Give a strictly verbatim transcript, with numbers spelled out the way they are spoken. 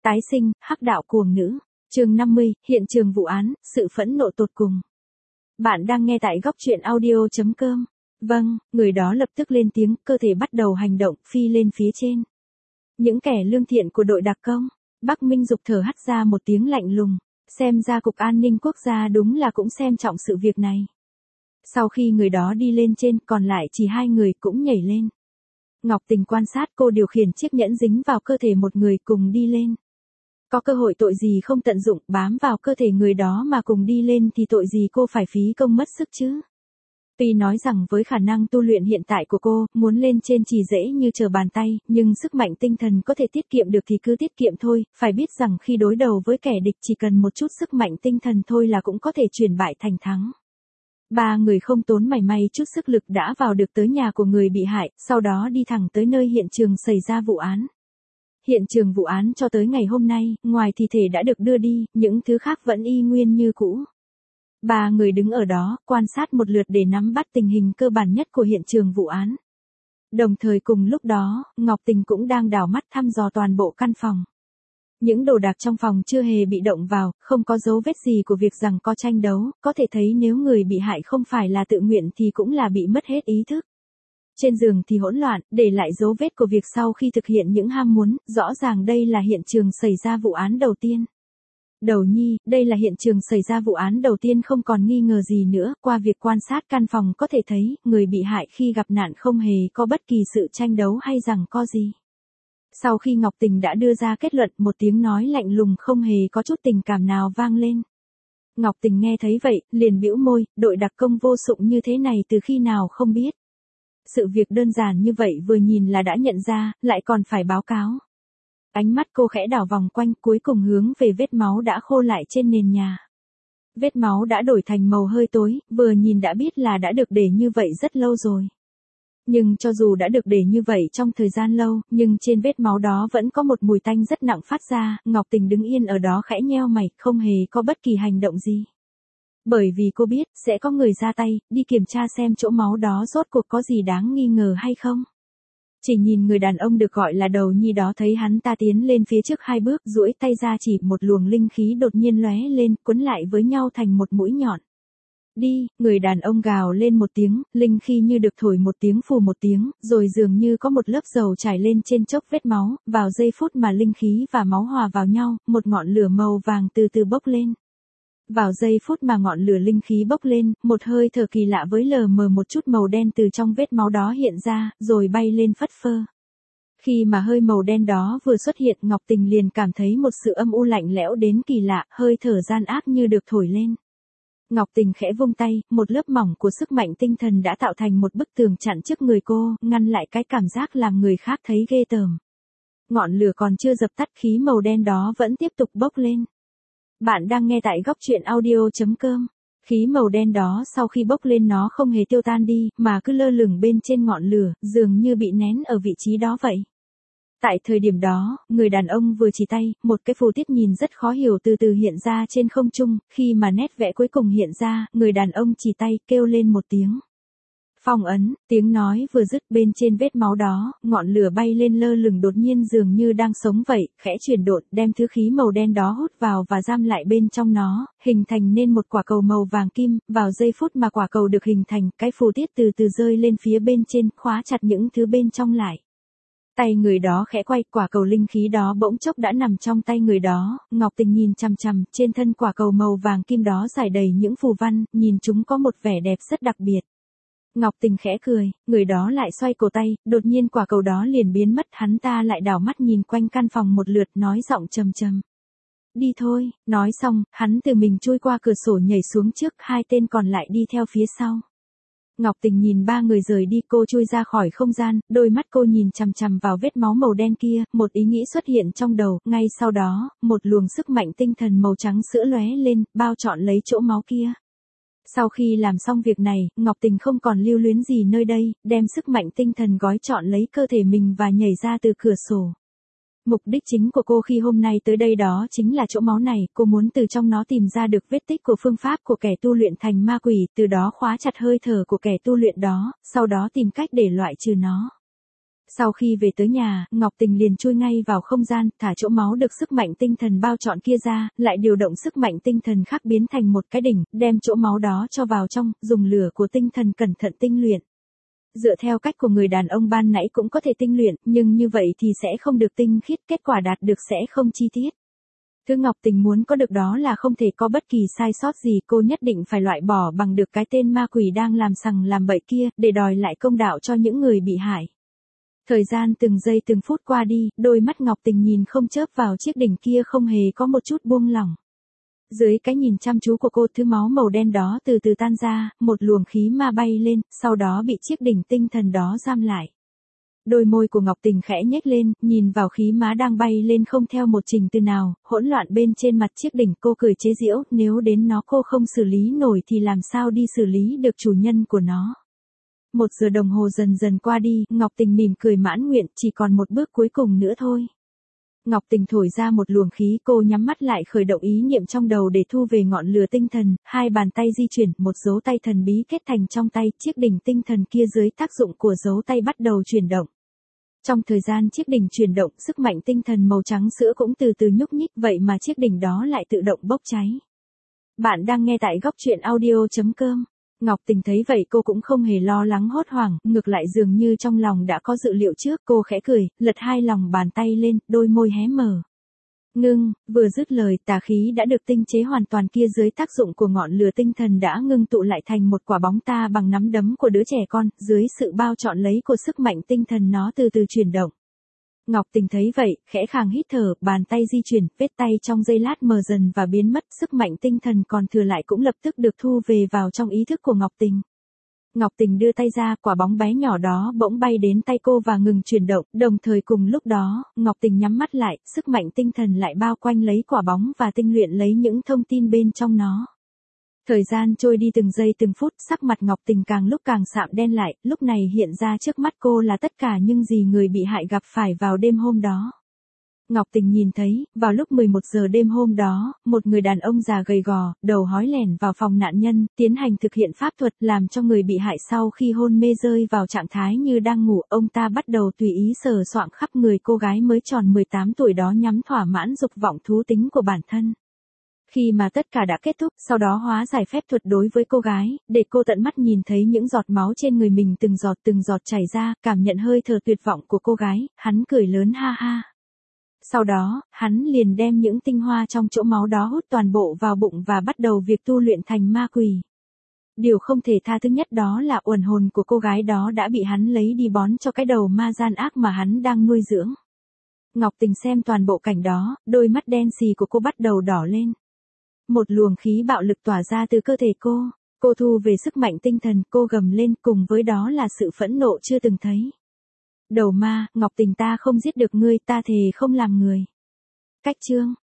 Tái sinh, hắc đạo cuồng nữ. Chương năm mươi, hiện trường vụ án, sự phẫn nộ tột cùng. Bạn đang nghe tại góc truyện audio chấm com. Vâng, người đó lập tức lên tiếng, cơ thể bắt đầu hành động, phi lên phía trên. Những kẻ lương thiện của đội đặc công. Bắc Minh Dục thở hắt ra một tiếng lạnh lùng. Xem ra Cục An ninh Quốc gia đúng là cũng xem trọng sự việc này. Sau khi người đó đi lên trên, còn lại chỉ hai người cũng nhảy lên. Ngọc Tình quan sát cô điều khiển chiếc nhẫn dính vào cơ thể một người cùng đi lên. Có cơ hội tội gì không tận dụng, bám vào cơ thể người đó mà cùng đi lên thì tội gì cô phải phí công mất sức chứ. Tuy nói rằng với khả năng tu luyện hiện tại của cô, muốn lên trên chỉ dễ như trở bàn tay, nhưng sức mạnh tinh thần có thể tiết kiệm được thì cứ tiết kiệm thôi, phải biết rằng khi đối đầu với kẻ địch chỉ cần một chút sức mạnh tinh thần thôi là cũng có thể chuyển bại thành thắng. Ba người không tốn mảy may chút sức lực đã vào được tới nhà của người bị hại, sau đó đi thẳng tới nơi hiện trường xảy ra vụ án. Hiện trường vụ án cho tới ngày hôm nay, ngoài thi thể đã được đưa đi, những thứ khác vẫn y nguyên như cũ. Ba người đứng ở đó, quan sát một lượt để nắm bắt tình hình cơ bản nhất của hiện trường vụ án. Đồng thời cùng lúc đó, Ngọc Tình cũng đang đảo mắt thăm dò toàn bộ căn phòng. Những đồ đạc trong phòng chưa hề bị động vào, không có dấu vết gì của việc rằng có tranh đấu, có thể thấy nếu người bị hại không phải là tự nguyện thì cũng là bị mất hết ý thức. Trên giường thì hỗn loạn, để lại dấu vết của việc sau khi thực hiện những ham muốn, rõ ràng đây là hiện trường xảy ra vụ án đầu tiên. Đầu nhi, đây là hiện trường xảy ra vụ án đầu tiên không còn nghi ngờ gì nữa, qua việc quan sát căn phòng có thể thấy, người bị hại khi gặp nạn không hề có bất kỳ sự tranh đấu hay rằng co gì. Sau khi Ngọc Tình đã đưa ra kết luận, một tiếng nói lạnh lùng không hề có chút tình cảm nào vang lên. Ngọc Tình nghe thấy vậy, liền bĩu môi, đội đặc công vô dụng như thế này từ khi nào không biết. Sự việc đơn giản như vậy vừa nhìn là đã nhận ra, lại còn phải báo cáo. Ánh mắt cô khẽ đảo vòng quanh, cuối cùng hướng về vết máu đã khô lại trên nền nhà. Vết máu đã đổi thành màu hơi tối, vừa nhìn đã biết là đã được để như vậy rất lâu rồi. Nhưng cho dù đã được để như vậy trong thời gian lâu, nhưng trên vết máu đó vẫn có một mùi tanh rất nặng phát ra, Ngọc Tình đứng yên ở đó khẽ nheo mày, không hề có bất kỳ hành động gì. Bởi vì cô biết, sẽ có người ra tay, đi kiểm tra xem chỗ máu đó rốt cuộc có gì đáng nghi ngờ hay không. Chỉ nhìn người đàn ông được gọi là đầu nhi đó thấy hắn ta tiến lên phía trước hai bước, duỗi tay ra chỉ một luồng linh khí đột nhiên lóe lên, cuốn lại với nhau thành một mũi nhọn. Đi, người đàn ông gào lên một tiếng, linh khí như được thổi một tiếng phù một tiếng, rồi dường như có một lớp dầu trải lên trên chốc vết máu, vào giây phút mà linh khí và máu hòa vào nhau, một ngọn lửa màu vàng từ từ bốc lên. Vào giây phút mà ngọn lửa linh khí bốc lên, một hơi thở kỳ lạ với lờ mờ một chút màu đen từ trong vết máu đó hiện ra, rồi bay lên phất phơ. Khi mà hơi màu đen đó vừa xuất hiện, Ngọc Tình liền cảm thấy một sự âm u lạnh lẽo đến kỳ lạ, hơi thở gian ác như được thổi lên. Ngọc Tình khẽ vung tay, một lớp mỏng của sức mạnh tinh thần đã tạo thành một bức tường chặn trước người cô, ngăn lại cái cảm giác làm người khác thấy ghê tởm. Ngọn lửa còn chưa dập tắt, khí màu đen đó vẫn tiếp tục bốc lên. Bạn đang nghe tại góc truyện audio chấm com. Khí màu đen đó sau khi bốc lên nó không hề tiêu tan đi, mà cứ lơ lửng bên trên ngọn lửa, dường như bị nén ở vị trí đó vậy. Tại thời điểm đó, người đàn ông vừa chỉ tay, một cái phù tiết nhìn rất khó hiểu từ từ hiện ra trên không trung, khi mà nét vẽ cuối cùng hiện ra, người đàn ông chỉ tay, kêu lên một tiếng. Phong ấn, tiếng nói vừa dứt bên trên vết máu đó, ngọn lửa bay lên lơ lửng đột nhiên dường như đang sống vậy, khẽ chuyển độn, đem thứ khí màu đen đó hút vào và giam lại bên trong nó, hình thành nên một quả cầu màu vàng kim, vào giây phút mà quả cầu được hình thành, cái phù tiết từ từ rơi lên phía bên trên, khóa chặt những thứ bên trong lại. Tay người đó khẽ quay, quả cầu linh khí đó bỗng chốc đã nằm trong tay người đó, Ngọc Tình nhìn chằm chằm, trên thân quả cầu màu vàng kim đó rải đầy những phù văn, nhìn chúng có một vẻ đẹp rất đặc biệt. Ngọc Tình khẽ cười, người đó lại xoay cổ tay, đột nhiên quả cầu đó liền biến mất, hắn ta lại đảo mắt nhìn quanh căn phòng một lượt, nói giọng trầm trầm. Đi thôi, nói xong, hắn từ mình chui qua cửa sổ nhảy xuống trước, hai tên còn lại đi theo phía sau. Ngọc Tình nhìn ba người rời đi, cô chui ra khỏi không gian, đôi mắt cô nhìn chằm chằm vào vết máu màu đen kia, một ý nghĩ xuất hiện trong đầu, ngay sau đó, một luồng sức mạnh tinh thần màu trắng sữa lóe lên, bao trọn lấy chỗ máu kia. Sau khi làm xong việc này, Ngọc Tình không còn lưu luyến gì nơi đây, đem sức mạnh tinh thần gói trọn lấy cơ thể mình và nhảy ra từ cửa sổ. Mục đích chính của cô khi hôm nay tới đây đó chính là chỗ máu này, cô muốn từ trong nó tìm ra được vết tích của phương pháp của kẻ tu luyện thành ma quỷ, từ đó khóa chặt hơi thở của kẻ tu luyện đó, sau đó tìm cách để loại trừ nó. Sau khi về tới nhà, Ngọc Tình liền chui ngay vào không gian, thả chỗ máu được sức mạnh tinh thần bao trọn kia ra, lại điều động sức mạnh tinh thần khác biến thành một cái đỉnh, đem chỗ máu đó cho vào trong, dùng lửa của tinh thần cẩn thận tinh luyện. Dựa theo cách của người đàn ông ban nãy cũng có thể tinh luyện, nhưng như vậy thì sẽ không được tinh khiết, kết quả đạt được sẽ không chi tiết. Thứ Ngọc Tình muốn có được đó là không thể có bất kỳ sai sót gì, cô nhất định phải loại bỏ bằng được cái tên ma quỷ đang làm sằng làm bậy kia, để đòi lại công đạo cho những người bị hại. Thời gian từng giây từng phút qua đi, đôi mắt Ngọc Tình nhìn không chớp vào chiếc đỉnh kia không hề có một chút buông lỏng. Dưới cái nhìn chăm chú của cô, thứ máu màu đen đó từ từ tan ra, một luồng khí ma bay lên, sau đó bị chiếc đỉnh tinh thần đó giam lại. Đôi môi của Ngọc Tình khẽ nhếch lên, nhìn vào khí má đang bay lên không theo một trình tự nào, hỗn loạn bên trên mặt chiếc đỉnh, cô cười chế giễu, nếu đến nó cô không xử lý nổi thì làm sao đi xử lý được chủ nhân của nó. Một giờ đồng hồ dần dần qua đi, Ngọc Tình mỉm cười mãn nguyện, chỉ còn một bước cuối cùng nữa thôi. Ngọc Tình thổi ra một luồng khí, cô nhắm mắt lại khởi động ý niệm trong đầu để thu về ngọn lửa tinh thần, hai bàn tay di chuyển, một dấu tay thần bí kết thành trong tay, chiếc đỉnh tinh thần kia dưới tác dụng của dấu tay bắt đầu chuyển động. Trong thời gian chiếc đỉnh chuyển động, sức mạnh tinh thần màu trắng sữa cũng từ từ nhúc nhích, vậy mà chiếc đỉnh đó lại tự động bốc cháy. Bạn đang nghe tại góc truyện audio chấm com. Ngọc Tình thấy vậy cô cũng không hề lo lắng hốt hoảng, ngược lại dường như trong lòng đã có dự liệu trước, cô khẽ cười, lật hai lòng bàn tay lên, đôi môi hé mở. Ngưng, vừa dứt lời, tà khí đã được tinh chế hoàn toàn kia dưới tác dụng của ngọn lửa tinh thần đã ngưng tụ lại thành một quả bóng ta bằng nắm đấm của đứa trẻ con, dưới sự bao trọn lấy của sức mạnh tinh thần nó từ từ chuyển động. Ngọc Tình thấy vậy, khẽ khàng hít thở, bàn tay di chuyển, vết tay trong giây lát mờ dần và biến mất, sức mạnh tinh thần còn thừa lại cũng lập tức được thu về vào trong ý thức của Ngọc Tình. Ngọc Tình đưa tay ra, quả bóng bé nhỏ đó bỗng bay đến tay cô và ngừng chuyển động, đồng thời cùng lúc đó, Ngọc Tình nhắm mắt lại, sức mạnh tinh thần lại bao quanh lấy quả bóng và tinh luyện lấy những thông tin bên trong nó. Thời gian trôi đi từng giây từng phút, sắc mặt Ngọc Tình càng lúc càng sạm đen lại, lúc này hiện ra trước mắt cô là tất cả những gì người bị hại gặp phải vào đêm hôm đó. Ngọc Tình nhìn thấy, vào lúc mười một giờ đêm hôm đó, một người đàn ông già gầy gò, đầu hói lẻn vào phòng nạn nhân, tiến hành thực hiện pháp thuật làm cho người bị hại sau khi hôn mê rơi vào trạng thái như đang ngủ, ông ta bắt đầu tùy ý sờ soạng khắp người cô gái mới tròn mười tám tuổi đó nhằm thỏa mãn dục vọng thú tính của bản thân. Khi mà tất cả đã kết thúc, sau đó hóa giải phép thuật đối với cô gái, để cô tận mắt nhìn thấy những giọt máu trên người mình từng giọt từng giọt chảy ra, cảm nhận hơi thở tuyệt vọng của cô gái, hắn cười lớn ha ha. Sau đó, hắn liền đem những tinh hoa trong chỗ máu đó hút toàn bộ vào bụng và bắt đầu việc tu luyện thành ma quỷ. Điều không thể tha thứ nhất đó là uẩn hồn của cô gái đó đã bị hắn lấy đi bón cho cái đầu ma gian ác mà hắn đang nuôi dưỡng. Ngọc Tình xem toàn bộ cảnh đó, đôi mắt đen xì của cô bắt đầu đỏ lên. Một luồng khí bạo lực tỏa ra từ cơ thể cô, cô thu về sức mạnh tinh thần, cô gầm lên, cùng với đó là sự phẫn nộ chưa từng thấy. Đầu ma, Ngọc Tình, ta không giết được ngươi, ta thề không làm người. Cách chương